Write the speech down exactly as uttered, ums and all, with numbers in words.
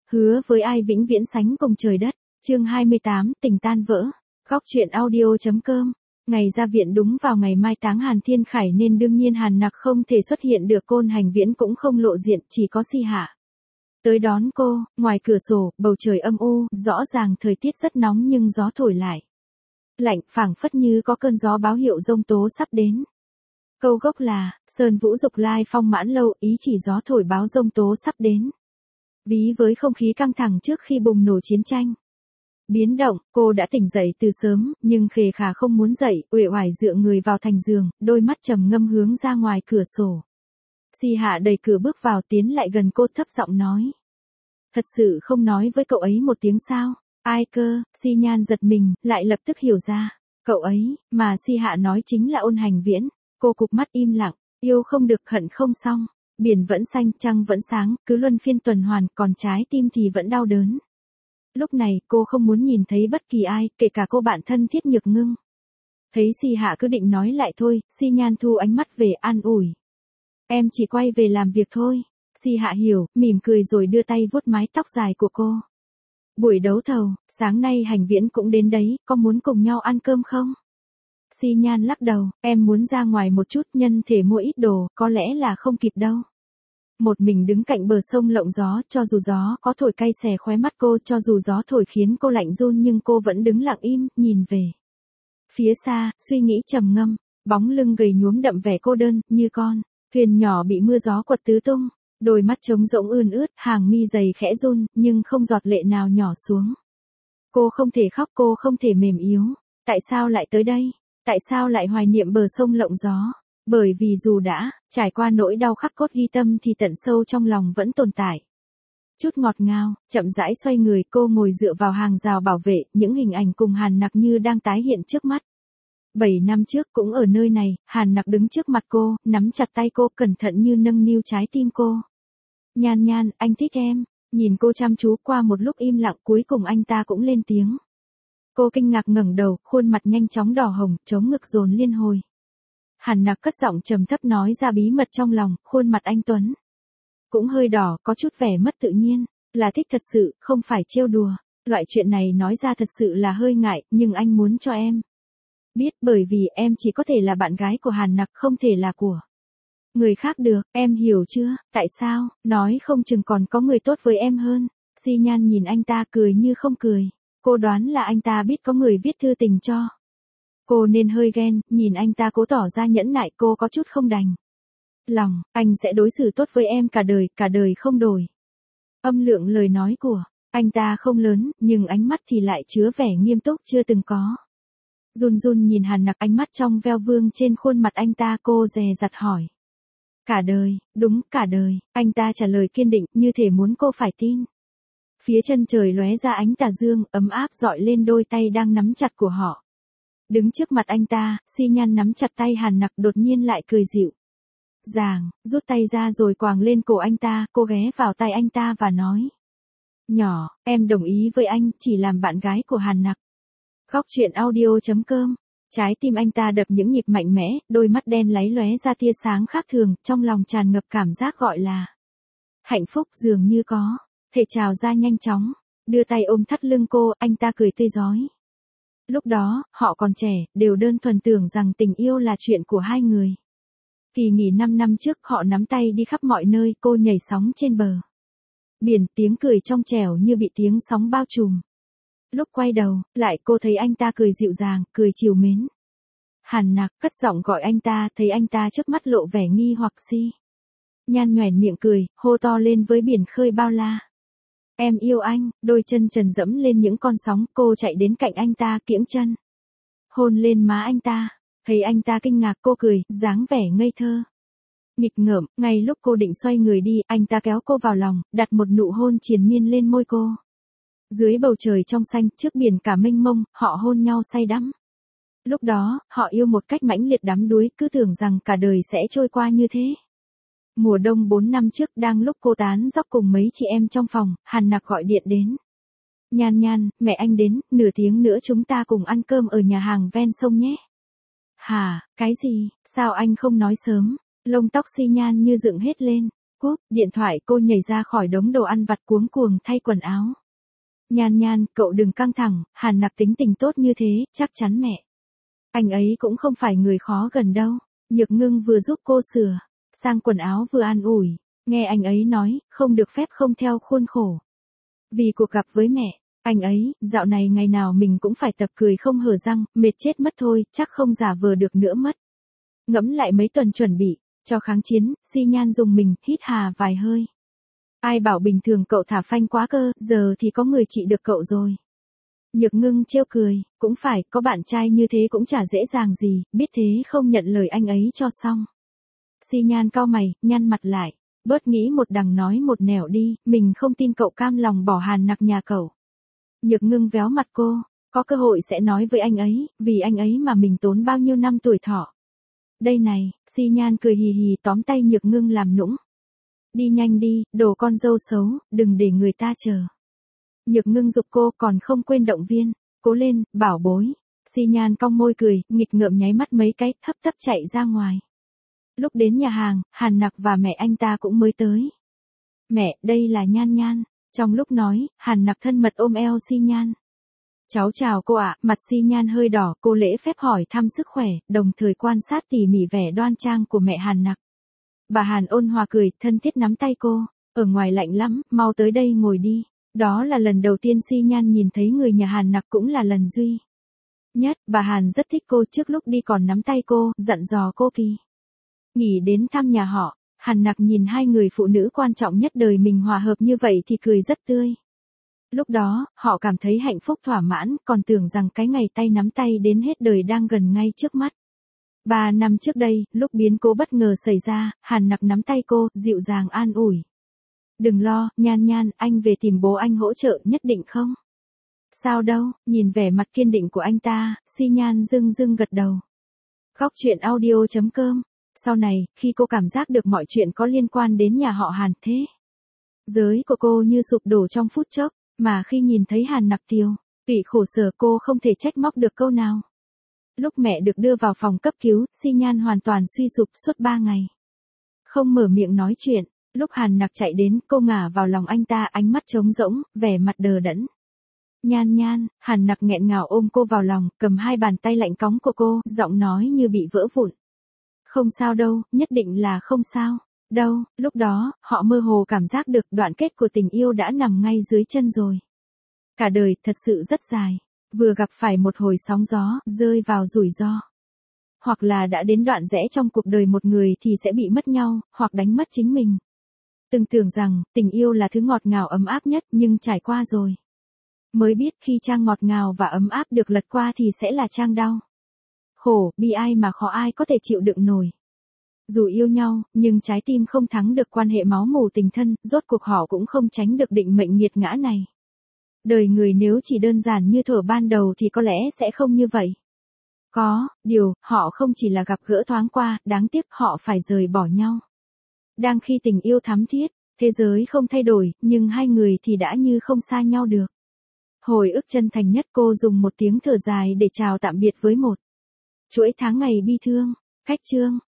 Hứa với ai vĩnh viễn sánh cùng trời đất. Chương hai mươi tám, tình tan vỡ. Góc truyện audio.com. Ngày ra viện đúng vào ngày mai táng Hàn Thiên Khải nên đương nhiên Hàn Nặc không thể xuất hiện được, Côn Hành Viễn cũng không lộ diện, chỉ có Si Hạ tới đón cô. Ngoài cửa sổ, bầu trời âm u, rõ ràng thời tiết rất nóng nhưng gió thổi lại lạnh, phảng phất như có cơn gió báo hiệu giông tố sắp đến. Câu gốc là, Sơn Vũ Dục Lai Phong Mãn Lâu, ý chỉ gió thổi báo giông tố sắp đến. Ví với không khí căng thẳng trước khi bùng nổ chiến tranh biến động, cô đã tỉnh dậy từ sớm, nhưng khề khà không muốn dậy, uể oải dựa người vào thành giường, đôi mắt trầm ngâm hướng ra ngoài cửa sổ. Si Hạ đẩy cửa bước vào, tiến lại gần cô thấp giọng nói. Thật sự không nói với cậu ấy một tiếng sao? Ai cơ? Si Nhan giật mình, lại lập tức hiểu ra. Cậu ấy, mà Si Hạ nói chính là Ôn Hành Viễn. Cô cụp mắt im lặng, yêu không được hận không xong. Biển vẫn xanh, trăng vẫn sáng, cứ luân phiên tuần hoàn, còn trái tim thì vẫn đau đớn. Lúc này, cô không muốn nhìn thấy bất kỳ ai, kể cả cô bạn thân Thiết Nhược Ngưng. Thấy Si Hạ cứ định nói lại thôi, Si Nhan thu ánh mắt về an ủi. Em chỉ quay về làm việc thôi. Si Hạ hiểu, mỉm cười rồi đưa tay vuốt mái tóc dài của cô. Buổi đấu thầu, sáng nay Hành Viễn cũng đến đấy, có muốn cùng nhau ăn cơm không? Si Nhan lắc đầu, em muốn ra ngoài một chút, nhân thể mua ít đồ, có lẽ là không kịp đâu. Một mình đứng cạnh bờ sông lộng gió, cho dù gió có thổi cay xè khóe mắt cô, cho dù gió thổi khiến cô lạnh run nhưng cô vẫn đứng lặng im, nhìn về phía xa, suy nghĩ trầm ngâm, bóng lưng gầy nhuốm đậm vẻ cô đơn, như con thuyền nhỏ bị mưa gió quật tứ tung, đôi mắt trống rỗng ươn ướt, hàng mi dày khẽ run, nhưng không giọt lệ nào nhỏ xuống. Cô không thể khóc, cô không thể mềm yếu. Tại sao lại tới đây? Tại sao lại hoài niệm bờ sông lộng gió? Bởi vì dù đã trải qua nỗi đau khắc cốt ghi tâm thì tận sâu trong lòng vẫn tồn tại chút ngọt ngào. Chậm rãi xoay người, cô ngồi dựa vào hàng rào bảo vệ, những hình ảnh cùng Hàn Nặc như đang tái hiện trước mắt. Bảy năm trước cũng ở nơi này, Hàn Nặc đứng trước mặt cô, nắm chặt tay cô, cẩn thận như nâng niu trái tim cô. Nhan Nhan, anh thích em. Nhìn cô chăm chú qua một lúc im lặng, cuối cùng anh ta cũng lên tiếng. Cô kinh ngạc ngẩng đầu, khuôn mặt nhanh chóng đỏ hồng, chống ngực dồn liên hồi. Hàn Nặc cất giọng trầm thấp nói ra bí mật trong lòng, khuôn mặt anh tuấn cũng hơi đỏ, có chút vẻ mất tự nhiên, là thích thật sự, không phải trêu đùa. Loại chuyện này nói ra thật sự là hơi ngại, nhưng anh muốn cho em biết, bởi vì em chỉ có thể là bạn gái của Hàn Nặc, không thể là của người khác được, em hiểu chưa? Tại sao? Nói không chừng còn có người tốt với em hơn. Si Nhan nhìn anh ta cười như không cười. Cô đoán là anh ta biết có người viết thư tình cho cô nên hơi ghen, nhìn anh ta cố tỏ ra nhẫn nại, cô có chút không đành lòng. Anh sẽ đối xử tốt với em cả đời, cả đời không đổi. Âm lượng lời nói của anh ta không lớn, nhưng ánh mắt thì lại chứa vẻ nghiêm túc chưa từng có. Run run nhìn Hàn Nặc, ánh mắt trong veo vương trên khuôn mặt anh ta, cô dè dặt hỏi. Cả đời, đúng, cả đời. Anh ta trả lời kiên định, như thể muốn cô phải tin. Phía chân trời lóe ra ánh tà dương, ấm áp dọi lên đôi tay đang nắm chặt của họ. Đứng trước mặt anh ta, Si Nhan nắm chặt tay Hàn Nặc, đột nhiên lại cười dịu dàng, rút tay ra rồi quàng lên cổ anh ta, cô ghé vào tay anh ta và nói. Nhỏ, em đồng ý với anh, chỉ làm bạn gái của Hàn Nặc. Góc truyện audio.com. Trái tim anh ta đập những nhịp mạnh mẽ, đôi mắt đen láy lóe ra tia sáng khác thường, trong lòng tràn ngập cảm giác gọi là hạnh phúc, dường như có thể trào ra nhanh chóng. Đưa tay ôm thắt lưng cô, anh ta cười tươi rói. Lúc đó, họ còn trẻ, đều đơn thuần tưởng rằng tình yêu là chuyện của hai người. Kỳ nghỉ năm năm trước, họ nắm tay đi khắp mọi nơi, cô nhảy sóng trên bờ biển, tiếng cười trong trẻo như bị tiếng sóng bao trùm. Lúc quay đầu, lại cô thấy anh ta cười dịu dàng, cười trìu mến. Hàn Nặc cất giọng gọi anh ta, thấy anh ta chớp mắt lộ vẻ nghi hoặc. Si Nhan nhoẻn miệng cười, hô to lên với biển khơi bao la. Em yêu anh. Đôi chân trần dẫm lên những con sóng, cô chạy đến cạnh anh ta, kiễng chân hôn lên má anh ta. Thấy anh ta kinh ngạc, cô cười, dáng vẻ ngây thơ nghịch ngợm. Ngay lúc cô định xoay người đi, anh ta kéo cô vào lòng, đặt một nụ hôn triền miên lên môi cô. Dưới bầu trời trong xanh, trước biển cả mênh mông, họ hôn nhau say đắm. Lúc đó, họ yêu một cách mãnh liệt đắm đuối, cứ tưởng rằng cả đời sẽ trôi qua như thế. Mùa đông bốn năm trước, đang lúc cô tán dóc cùng mấy chị em trong phòng, Hàn Nặc gọi điện đến. Nhan Nhan, mẹ anh đến, nửa tiếng nữa chúng ta cùng ăn cơm ở nhà hàng ven sông nhé. Hả, cái gì, sao anh không nói sớm? Lông tóc Si Nhan như dựng hết lên. Cúp, điện thoại cô nhảy ra khỏi đống đồ ăn vặt cuống cuồng thay quần áo. Nhan Nhan, cậu đừng căng thẳng, Hàn Nặc tính tình tốt như thế, chắc chắn mẹ. Anh ấy cũng không phải người khó gần đâu. Nhược Ngưng vừa giúp cô sửa sang quần áo vừa an ủi. Nghe anh ấy nói, không được phép không theo khuôn khổ. Vì cuộc gặp với mẹ, anh ấy, dạo này ngày nào mình cũng phải tập cười không hở răng, mệt chết mất thôi, chắc không giả vờ được nữa mất. Ngẫm lại mấy tuần chuẩn bị cho kháng chiến, Si Nhan dùng mình, hít hà vài hơi. Ai bảo bình thường cậu thả phanh quá cơ, giờ thì có người trị được cậu rồi. Nhược Ngưng trêu cười, cũng phải, có bạn trai như thế cũng chả dễ dàng gì, biết thế không nhận lời anh ấy cho xong. Si Nhan cau mày, nhăn mặt lại, bớt nghĩ một đằng nói một nẻo đi, mình không tin cậu cam lòng bỏ Hàn Nặc nhà cậu. Nhược Ngưng véo mặt cô, có cơ hội sẽ nói với anh ấy, vì anh ấy mà mình tốn bao nhiêu năm tuổi thọ. Đây này, Si Nhan cười hì hì tóm tay Nhược Ngưng làm nũng. Đi nhanh đi, đồ con dâu xấu, đừng để người ta chờ. Nhược Ngưng giục cô còn không quên động viên, cố lên, bảo bối. Si Nhan cong môi cười, nghịch ngợm nháy mắt mấy cái, hấp tấp chạy ra ngoài. Lúc đến nhà hàng, Hàn Nặc và mẹ anh ta cũng mới tới. Mẹ, đây là Nhan Nhan. Trong lúc nói, Hàn Nặc thân mật ôm eo Si Nhan. Cháu chào cô ạ, mặt Si Nhan hơi đỏ, cô lễ phép hỏi thăm sức khỏe, đồng thời quan sát tỉ mỉ vẻ đoan trang của mẹ Hàn Nặc. Bà Hàn ôn hòa cười, thân thiết nắm tay cô, ở ngoài lạnh lắm, mau tới đây ngồi đi. Đó là lần đầu tiên Si Nhan nhìn thấy người nhà Hàn Nặc, cũng là lần duy nhất, bà Hàn rất thích cô, trước lúc đi còn nắm tay cô, dặn dò cô kỳ nghỉ đến thăm nhà họ. Hàn Nặc nhìn hai người phụ nữ quan trọng nhất đời mình hòa hợp như vậy thì cười rất tươi. Lúc đó, họ cảm thấy hạnh phúc thỏa mãn, còn tưởng rằng cái ngày tay nắm tay đến hết đời đang gần ngay trước mắt. Ba năm trước đây, lúc biến cố bất ngờ xảy ra, Hàn Nặc nắm tay cô, dịu dàng an ủi. Đừng lo, Nhan Nhan, anh về tìm bố anh hỗ trợ nhất định không? Sao đâu, nhìn vẻ mặt kiên định của anh ta, Si Nhan dưng dưng gật đầu. Góc truyện audio chấm com. Sau này, khi cô cảm giác được mọi chuyện có liên quan đến nhà họ Hàn thế giới của cô như sụp đổ trong phút chốc, mà khi nhìn thấy Hàn Nặc tiêu tụy khổ sở, cô không thể trách móc được câu nào. Lúc mẹ được đưa vào phòng cấp cứu, Si Nhan hoàn toàn suy sụp suốt ba ngày. Không mở miệng nói chuyện, lúc Hàn Nặc chạy đến, cô ngả vào lòng anh ta, ánh mắt trống rỗng, vẻ mặt đờ đẫn. Nhan Nhan, Hàn Nặc nghẹn ngào ôm cô vào lòng, cầm hai bàn tay lạnh cóng của cô, giọng nói như bị vỡ vụn. Không sao đâu, nhất định là không sao. Đâu, lúc đó, họ mơ hồ cảm giác được đoạn kết của tình yêu đã nằm ngay dưới chân rồi. Cả đời, thật sự rất dài. Vừa gặp phải một hồi sóng gió, rơi vào rủi ro. Hoặc là đã đến đoạn rẽ trong cuộc đời một người thì sẽ bị mất nhau, hoặc đánh mất chính mình. Từng tưởng rằng, tình yêu là thứ ngọt ngào ấm áp nhất, nhưng trải qua rồi. Mới biết khi trang ngọt ngào và ấm áp được lật qua thì sẽ là trang đau. Khổ, bi ai mà khó ai có thể chịu đựng nổi. Dù yêu nhau, nhưng trái tim không thắng được quan hệ máu mủ tình thân, rốt cuộc họ cũng không tránh được định mệnh nghiệt ngã này. Đời người nếu chỉ đơn giản như thuở ban đầu thì có lẽ sẽ không như vậy. Có, điều, họ không chỉ là gặp gỡ thoáng qua, đáng tiếc họ phải rời bỏ nhau. Đang khi tình yêu thắm thiết, thế giới không thay đổi, nhưng hai người thì đã như không xa nhau được. Hồi ức chân thành nhất, cô dùng một tiếng thở dài để chào tạm biệt với một chuỗi tháng ngày bi thương. Cách chương